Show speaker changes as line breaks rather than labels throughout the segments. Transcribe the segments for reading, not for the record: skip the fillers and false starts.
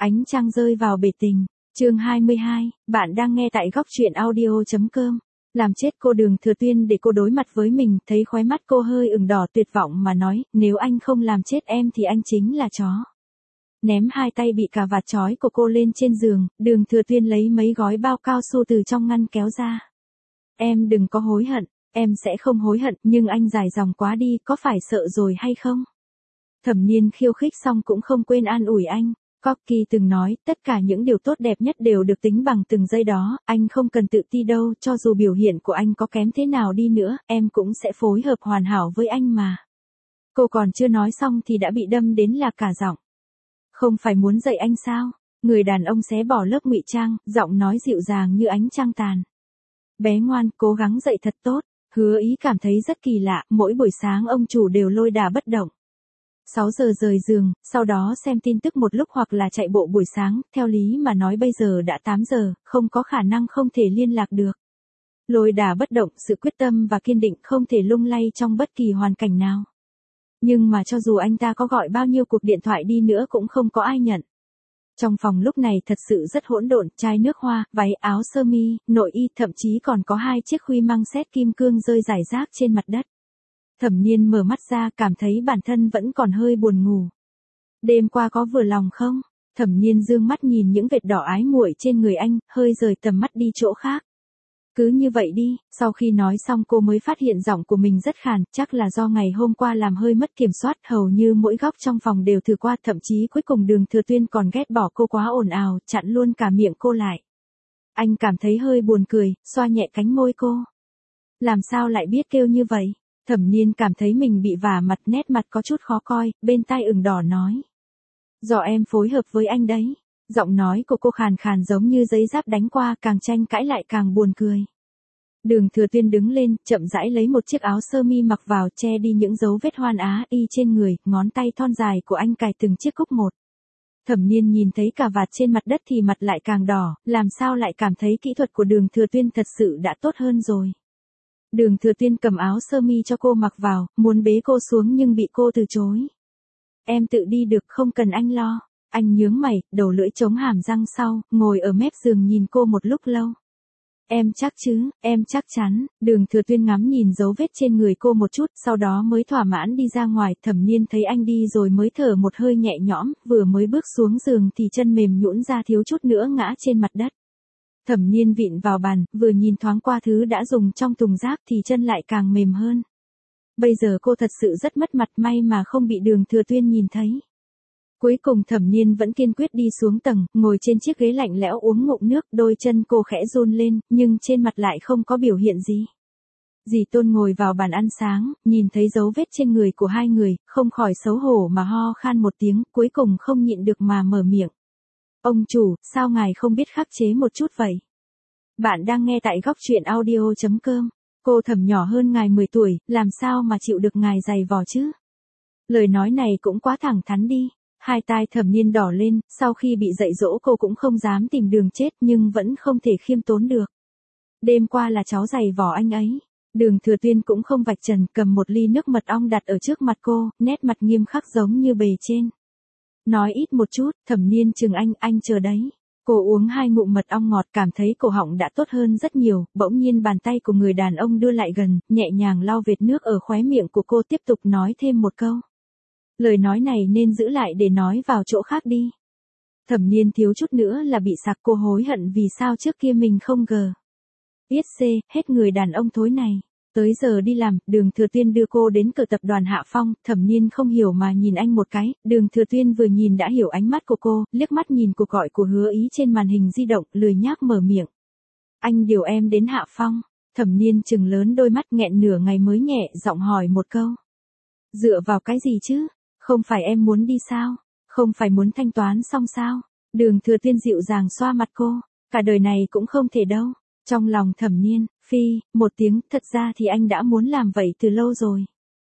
Ánh trăng rơi vào bể tình. Chương 22, bạn đang nghe tại góc truyện audio.com. Làm chết cô Đường Thừa Tuyên để cô đối mặt với mình, thấy khóe mắt cô hơi ửng đỏ tuyệt vọng mà nói, nếu anh không làm chết em thì anh chính là chó. Ném hai tay bị cà vạt trói của cô lên trên giường, Đường Thừa Tuyên lấy mấy gói bao cao su từ trong ngăn kéo ra. Em đừng có hối hận, em sẽ không hối hận, nhưng anh dài dòng quá đi, có phải sợ rồi hay không? Thẩm Niên khiêu khích xong cũng không quên an ủi anh. Corky từng nói, tất cả những điều tốt đẹp nhất đều được tính bằng từng giây đó, anh không cần tự ti đâu, cho dù biểu hiện của anh có kém thế nào đi nữa, em cũng sẽ phối hợp hoàn hảo với anh mà. Cô còn chưa nói xong thì đã bị đâm đến là cả giọng. Không phải muốn dạy anh sao? Người đàn ông xé bỏ lớp ngụy trang, giọng nói dịu dàng như ánh trăng tàn. Bé ngoan, cố gắng dậy thật tốt. Hứa Ý cảm thấy rất kỳ lạ, mỗi buổi sáng ông chủ đều lôi đà bất động. 6 giờ rời giường, sau đó xem tin tức một lúc hoặc là chạy bộ buổi sáng, theo lý mà nói bây giờ đã 8 giờ, không có khả năng không thể liên lạc được. Lôi đà bất động, sự quyết tâm và kiên định không thể lung lay trong bất kỳ hoàn cảnh nào. Nhưng mà cho dù anh ta có gọi bao nhiêu cuộc điện thoại đi nữa cũng không có ai nhận. Trong phòng lúc này thật sự rất hỗn độn, chai nước hoa, váy áo sơ mi, nội y, thậm chí còn có 2 chiếc khuy măng sét kim cương rơi rải rác trên mặt đất. Thẩm Niên mở mắt ra, cảm thấy bản thân vẫn còn hơi buồn ngủ. Đêm qua có vừa lòng không? Thẩm Niên dương mắt nhìn những vệt đỏ ái muội trên người anh, hơi rời tầm mắt đi chỗ khác. Cứ như vậy đi, sau khi nói xong cô mới phát hiện giọng của mình rất khàn, chắc là do ngày hôm qua làm hơi mất kiểm soát, hầu như mỗi góc trong phòng đều thử qua, thậm chí cuối cùng Đường Thừa Tuyên còn ghét bỏ cô quá ồn ào, chặn luôn cả miệng cô lại. Anh cảm thấy hơi buồn cười, xoa nhẹ cánh môi cô. Làm sao lại biết kêu như vậy? Thẩm Niên cảm thấy mình bị vả mặt, nét mặt có chút khó coi, bên tai ửng đỏ nói. Do em phối hợp với anh đấy. Giọng nói của cô khàn khàn giống như giấy giáp đánh qua, càng tranh cãi lại càng buồn cười. Đường Thừa Tuyên đứng lên, chậm rãi lấy một chiếc áo sơ mi mặc vào, che đi những dấu vết hoan á y trên người, ngón tay thon dài của anh cài từng chiếc cúc một. Thẩm Niên nhìn thấy cà vạt trên mặt đất thì mặt lại càng đỏ, làm sao lại cảm thấy kỹ thuật của Đường Thừa Tuyên thật sự đã tốt hơn rồi. Đường Thừa Tuyên cầm áo sơ mi cho cô mặc vào, muốn bế cô xuống nhưng bị cô từ chối. Em tự đi được, không cần anh lo. Anh nhướng mày, đầu lưỡi chống hàm răng sau, ngồi ở mép giường nhìn cô một lúc lâu. Em chắc chứ, em chắc chắn. Đường Thừa Tuyên ngắm nhìn dấu vết trên người cô một chút, sau đó mới thỏa mãn đi ra ngoài. Thẩm Niên thấy anh đi rồi mới thở một hơi nhẹ nhõm, vừa mới bước xuống giường thì chân mềm nhũn ra, thiếu chút nữa ngã trên mặt đất. Thẩm Niên vịn vào bàn, vừa nhìn thoáng qua thứ đã dùng trong thùng rác thì chân lại càng mềm hơn. Bây giờ cô thật sự rất mất mặt, may mà không bị Đường Thừa Tuyên nhìn thấy. Cuối cùng Thẩm Niên vẫn kiên quyết đi xuống tầng, ngồi trên chiếc ghế lạnh lẽo uống ngụm nước, đôi chân cô khẽ run lên, nhưng trên mặt lại không có biểu hiện gì. Dì Tôn ngồi vào bàn ăn sáng, nhìn thấy dấu vết trên người của hai người, không khỏi xấu hổ mà ho khan một tiếng, cuối cùng không nhịn được mà mở miệng. Ông chủ, sao ngài không biết khắc chế một chút vậy? Bạn đang nghe tại góc truyện audio.com. Cô Thẩm nhỏ hơn ngài 10 tuổi, làm sao mà chịu được ngài giày vò chứ? Lời nói này cũng quá thẳng thắn đi. Hai tai Thẩm Niên đỏ lên, sau khi bị dạy dỗ cô cũng không dám tìm đường chết nhưng vẫn không thể khiêm tốn được. Đêm qua là cháu giày vò anh ấy. Đường Thừa Tuyên cũng không vạch trần, cầm một ly nước mật ong đặt ở trước mặt cô, nét mặt nghiêm khắc giống như bề trên. Nói ít một chút, Thẩm Niên chừng anh chờ đấy. Cô uống 2 ngụm mật ong ngọt, cảm thấy cổ họng đã tốt hơn rất nhiều, bỗng nhiên bàn tay của người đàn ông đưa lại gần, nhẹ nhàng lau vệt nước ở khóe miệng của cô, tiếp tục nói thêm một câu. Lời nói này nên giữ lại để nói vào chỗ khác đi. Thẩm Niên thiếu chút nữa là bị sặc, cô hối hận vì sao trước kia mình không gờ. Biết xê, hết người đàn ông thối này. Tới giờ đi làm, Đường Thừa Tuyên đưa cô đến cửa tập đoàn Hạ Phong, Thẩm Niên không hiểu mà nhìn anh một cái, Đường Thừa Tuyên vừa nhìn đã hiểu ánh mắt của cô, liếc mắt nhìn cuộc gọi của Hứa Ý trên màn hình di động, lười nhác mở miệng. Anh điều em đến Hạ Phong. Thẩm Niên trừng lớn đôi mắt, nghẹn nửa ngày mới nhẹ giọng hỏi một câu. Dựa vào cái gì chứ? Không phải em muốn đi sao? Không phải muốn thanh toán xong sao? Đường Thừa Tuyên dịu dàng xoa mặt cô. Cả đời này cũng không thể đâu. Trong lòng Thẩm Niên, phi, một tiếng, thật ra thì anh đã muốn làm vậy từ lâu rồi.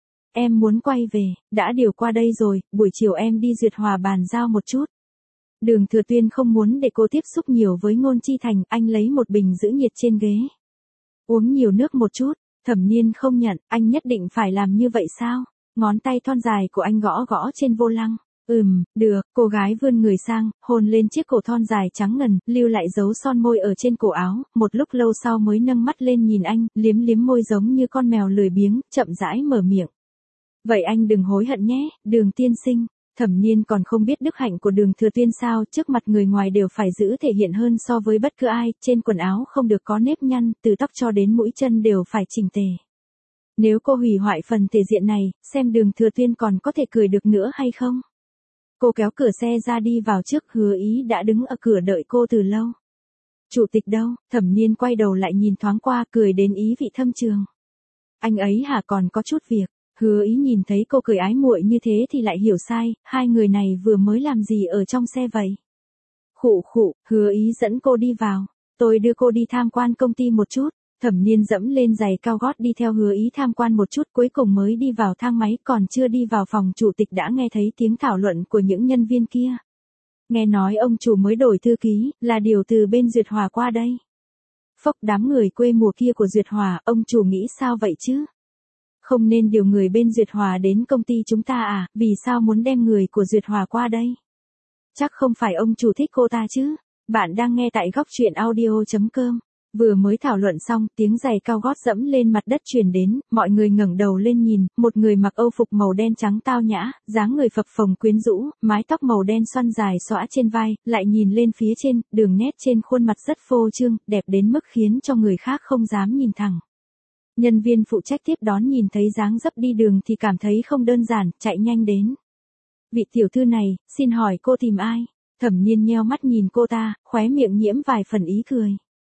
Em muốn quay về, đã điều qua đây rồi, buổi chiều em đi duyệt hòa bàn giao một chút. Đường Thừa Tuyên không muốn để cô tiếp xúc nhiều với Ngôn Chi Thành, anh lấy một bình giữ nhiệt trên ghế. Uống nhiều nước một chút. Thẩm Niên không nhận, anh nhất định phải làm như vậy sao? Ngón tay thon dài của anh gõ gõ trên vô lăng. Được, cô gái vươn người sang, hôn lên chiếc cổ thon dài trắng ngần, lưu lại dấu son môi ở trên cổ áo, một lúc lâu sau mới nâng mắt lên nhìn anh, liếm liếm môi giống như con mèo lười biếng, chậm rãi mở miệng. Vậy anh đừng hối hận nhé, Đường tiên sinh. Thẩm Niên còn không biết đức hạnh của Đường Thừa Tuyên sao, trước mặt người ngoài đều phải giữ thể hiện hơn so với bất cứ ai, trên quần áo không được có nếp nhăn, từ tóc cho đến mũi chân đều phải chỉnh tề. Nếu cô hủy hoại phần thể diện này, xem Đường Thừa Tuyên còn có thể cười được nữa hay không? Cô kéo cửa xe ra đi vào trước, Hứa Ý đã đứng ở cửa đợi cô từ lâu. Chủ tịch đâu? Thẩm Niên quay đầu lại nhìn thoáng qua, cười đến ý vị thâm trường. Anh ấy hả, còn có chút việc. Hứa Ý nhìn thấy cô cười ái muội như thế thì lại hiểu sai, hai người này vừa mới làm gì ở trong xe vậy? Khụ, Hứa Ý dẫn cô đi vào. Tôi đưa cô đi tham quan công ty một chút. Thẩm Niên dẫm lên giày cao gót đi theo Hứa Ý tham quan một chút, cuối cùng mới đi vào thang máy, còn chưa đi vào phòng chủ tịch đã nghe thấy tiếng thảo luận của những nhân viên kia. Nghe nói ông chủ mới đổi thư ký, là điều từ bên Duyệt Hòa qua đây. Phốc, đám người quê mùa kia của Duyệt Hòa, ông chủ nghĩ sao vậy chứ? Không nên điều người bên Duyệt Hòa đến công ty chúng ta à, vì sao muốn đem người của Duyệt Hòa qua đây? Chắc không phải ông chủ thích cô ta chứ? Bạn đang nghe tại góc truyện audio.com. Vừa mới thảo luận xong, tiếng giày cao gót dẫm lên mặt đất truyền đến, mọi người ngẩng đầu lên nhìn, một người mặc âu phục màu đen trắng tao nhã, dáng người phập phồng quyến rũ, mái tóc màu đen xoăn dài xõa trên vai, lại nhìn lên phía trên, đường nét trên khuôn mặt rất phô trương, đẹp đến mức khiến cho người khác không dám nhìn thẳng. Nhân viên phụ trách tiếp đón nhìn thấy dáng dấp đi đường thì cảm thấy không đơn giản, chạy nhanh đến. Vị tiểu thư này, xin hỏi cô tìm ai? Thẩm Niên nheo mắt nhìn cô ta, khóe miệng nhiễm vài phần ý cười.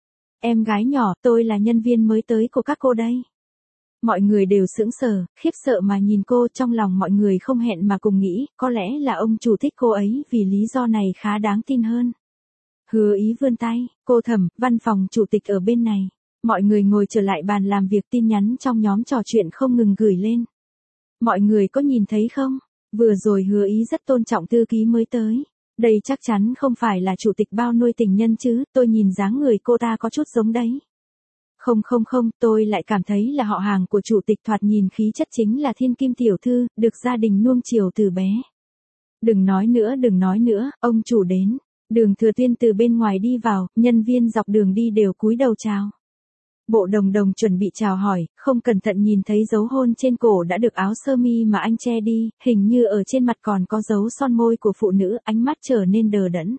Em gái nhỏ, tôi là nhân viên mới tới của các cô đây. Mọi người đều sững sờ, khiếp sợ mà nhìn cô, trong lòng mọi người không hẹn mà cùng nghĩ, có lẽ là ông chủ thích cô ấy, vì lý do này khá đáng tin hơn. Hứa Ý vươn tay, cô Thẩm, văn phòng chủ tịch ở bên này. Mọi người ngồi trở lại bàn làm việc, tin nhắn trong nhóm trò chuyện không ngừng gửi lên. Mọi người có nhìn thấy không? Vừa rồi Hứa Ý rất tôn trọng thư ký mới tới. Đây chắc chắn không phải là chủ tịch bao nuôi tình nhân chứ, tôi nhìn dáng người cô ta có chút giống đấy. Không, tôi lại cảm thấy là họ hàng của chủ tịch, thoạt nhìn khí chất chính là thiên kim tiểu thư, được gia đình nuông chiều từ bé. Đừng nói nữa, ông chủ đến. Đường Thừa Tuyên từ bên ngoài đi vào, nhân viên dọc đường đi đều cúi đầu chào. Bộ Đồng chuẩn bị chào hỏi, không cẩn thận nhìn thấy dấu hôn trên cổ đã được áo sơ mi mà anh che đi, hình như ở trên mặt còn có dấu son môi của phụ nữ, ánh mắt trở nên đờ đẫn.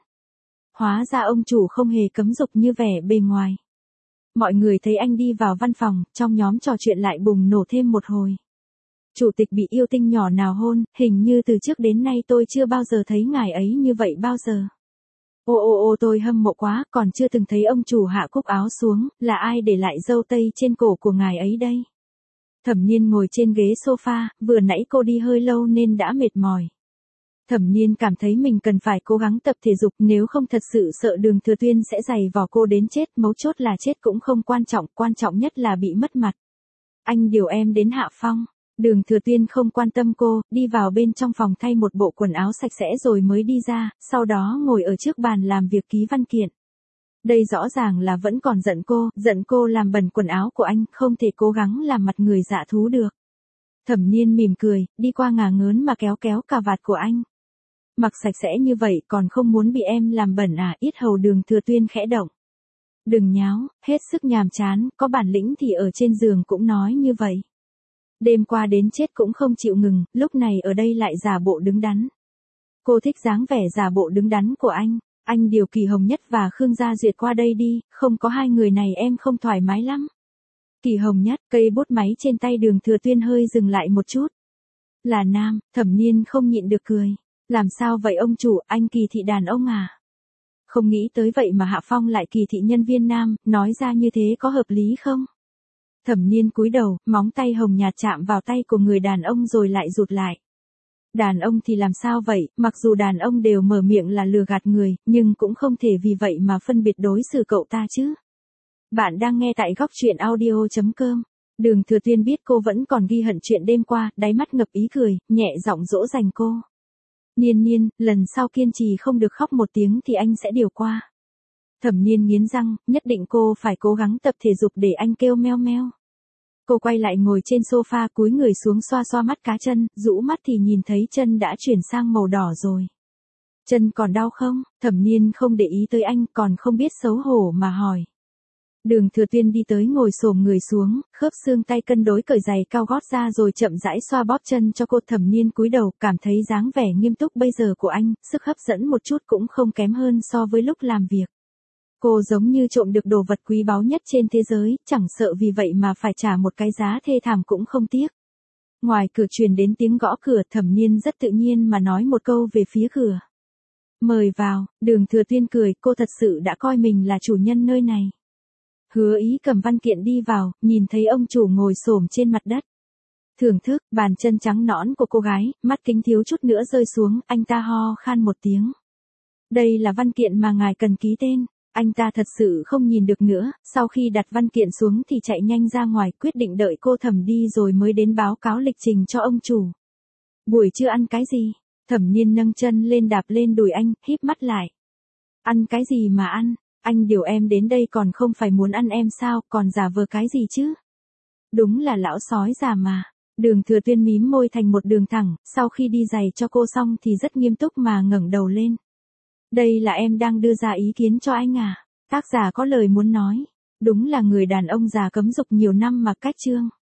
Hóa ra ông chủ không hề cấm dục như vẻ bề ngoài. Mọi người thấy anh đi vào văn phòng, trong nhóm trò chuyện lại bùng nổ thêm một hồi. Chủ tịch bị yêu tinh nhỏ nào hôn, hình như từ trước đến nay tôi chưa bao giờ thấy ngài ấy như vậy bao giờ. Ô tôi hâm mộ quá, còn chưa từng thấy ông chủ hạ cúc áo xuống, là ai để lại dâu tây trên cổ của ngài ấy đây? Thẩm Niên ngồi trên ghế sofa, vừa nãy cô đi hơi lâu nên đã mệt mỏi. Thẩm Niên cảm thấy mình cần phải cố gắng tập thể dục, nếu không thật sự sợ Đường Thừa Tuyên sẽ giày vò cô đến chết, mấu chốt là chết cũng không quan trọng nhất là bị mất mặt. Anh điều em đến hạ phong. Đường Thừa Tuyên không quan tâm cô, đi vào bên trong phòng thay một bộ quần áo sạch sẽ rồi mới đi ra, sau đó ngồi ở trước bàn làm việc ký văn kiện. Đây rõ ràng là vẫn còn giận cô làm bẩn quần áo của anh, không thể cố gắng làm mặt người dạ thú được. Thẩm Niên mỉm cười, đi qua ngả ngớn mà kéo cà vạt của anh. Mặc sạch sẽ như vậy còn không muốn bị em làm bẩn à? Yết hầu Đường Thừa Tuyên khẽ động. Đừng nháo, hết sức nhàm chán, có bản lĩnh thì ở trên giường cũng nói như vậy. Đêm qua đến chết cũng không chịu ngừng, lúc này ở đây lại giả bộ đứng đắn. Cô thích dáng vẻ giả bộ đứng đắn của anh điều Kỳ Hồng Nhất và Khương Gia Duyệt qua đây đi, không có hai người này em không thoải mái lắm. Kỳ Hồng Nhất, cây bút máy trên tay Đường Thừa Tuyên hơi dừng lại một chút. Là nam, Thẩm Niên không nhịn được cười. Làm sao vậy ông chủ, anh kỳ thị đàn ông à? Không nghĩ tới vậy mà Hạ Phong lại kỳ thị nhân viên nam, nói ra như thế có hợp lý không? Thẩm Niên cúi đầu, móng tay hồng nhạt chạm vào tay của người đàn ông rồi lại rụt lại. Đàn ông thì làm sao vậy, mặc dù đàn ông đều mở miệng là lừa gạt người, nhưng cũng không thể vì vậy mà phân biệt đối xử cậu ta chứ. Bạn đang nghe tại góc truyện audio.com. Đường Thừa Tuyên biết cô vẫn còn ghi hận chuyện đêm qua, đáy mắt ngập ý cười, nhẹ giọng dỗ dành cô. Niên, lần sau kiên trì không được khóc một tiếng thì anh sẽ điều qua. Thẩm Niên nghiến răng, nhất định cô phải cố gắng tập thể dục để anh kêu meo meo. Cô quay lại ngồi trên sofa cúi người xuống xoa xoa mắt cá chân, rũ mắt thì nhìn thấy chân đã chuyển sang màu đỏ rồi. Chân còn đau không? Thẩm Niên không để ý tới anh, còn không biết xấu hổ mà hỏi. Đường Thừa Tuyên đi tới ngồi xổm người xuống, khớp xương tay cân đối cởi giày cao gót ra rồi chậm rãi xoa bóp chân cho cô. Thẩm Niên cúi đầu, cảm thấy dáng vẻ nghiêm túc bây giờ của anh, sức hấp dẫn một chút cũng không kém hơn so với lúc làm việc. Cô giống như trộm được đồ vật quý báu nhất trên thế giới, chẳng sợ vì vậy mà phải trả một cái giá thê thảm cũng không tiếc. Ngoài cửa truyền đến tiếng gõ cửa, Thẩm Niên rất tự nhiên mà nói một câu về phía cửa. Mời vào. Đường Thừa Tuyên cười, cô thật sự đã coi mình là chủ nhân nơi này. Hứa Ý cầm văn kiện đi vào, nhìn thấy ông chủ ngồi xổm trên mặt đất. Thưởng thức, bàn chân trắng nõn của cô gái, mắt kính thiếu chút nữa rơi xuống, anh ta ho khan một tiếng. Đây là văn kiện mà ngài cần ký tên. Anh ta thật sự không nhìn được nữa, sau khi đặt văn kiện xuống thì chạy nhanh ra ngoài, quyết định đợi cô Thẩm đi rồi mới đến báo cáo lịch trình cho ông chủ. Buổi trưa ăn cái gì? Thẩm Niên nâng chân lên đạp lên đùi anh, híp mắt lại. Ăn cái gì mà ăn? Anh điều em đến đây còn không phải muốn ăn em sao, còn giả vờ cái gì chứ? Đúng là lão sói già mà. Đường Thừa Tuyên mím môi thành một đường thẳng, sau khi đi giày cho cô xong thì rất nghiêm túc mà ngẩng đầu lên. Đây là em đang đưa ra ý kiến cho anh à? Tác giả có lời muốn nói. Đúng là người đàn ông già cấm dục nhiều năm mà cách chương.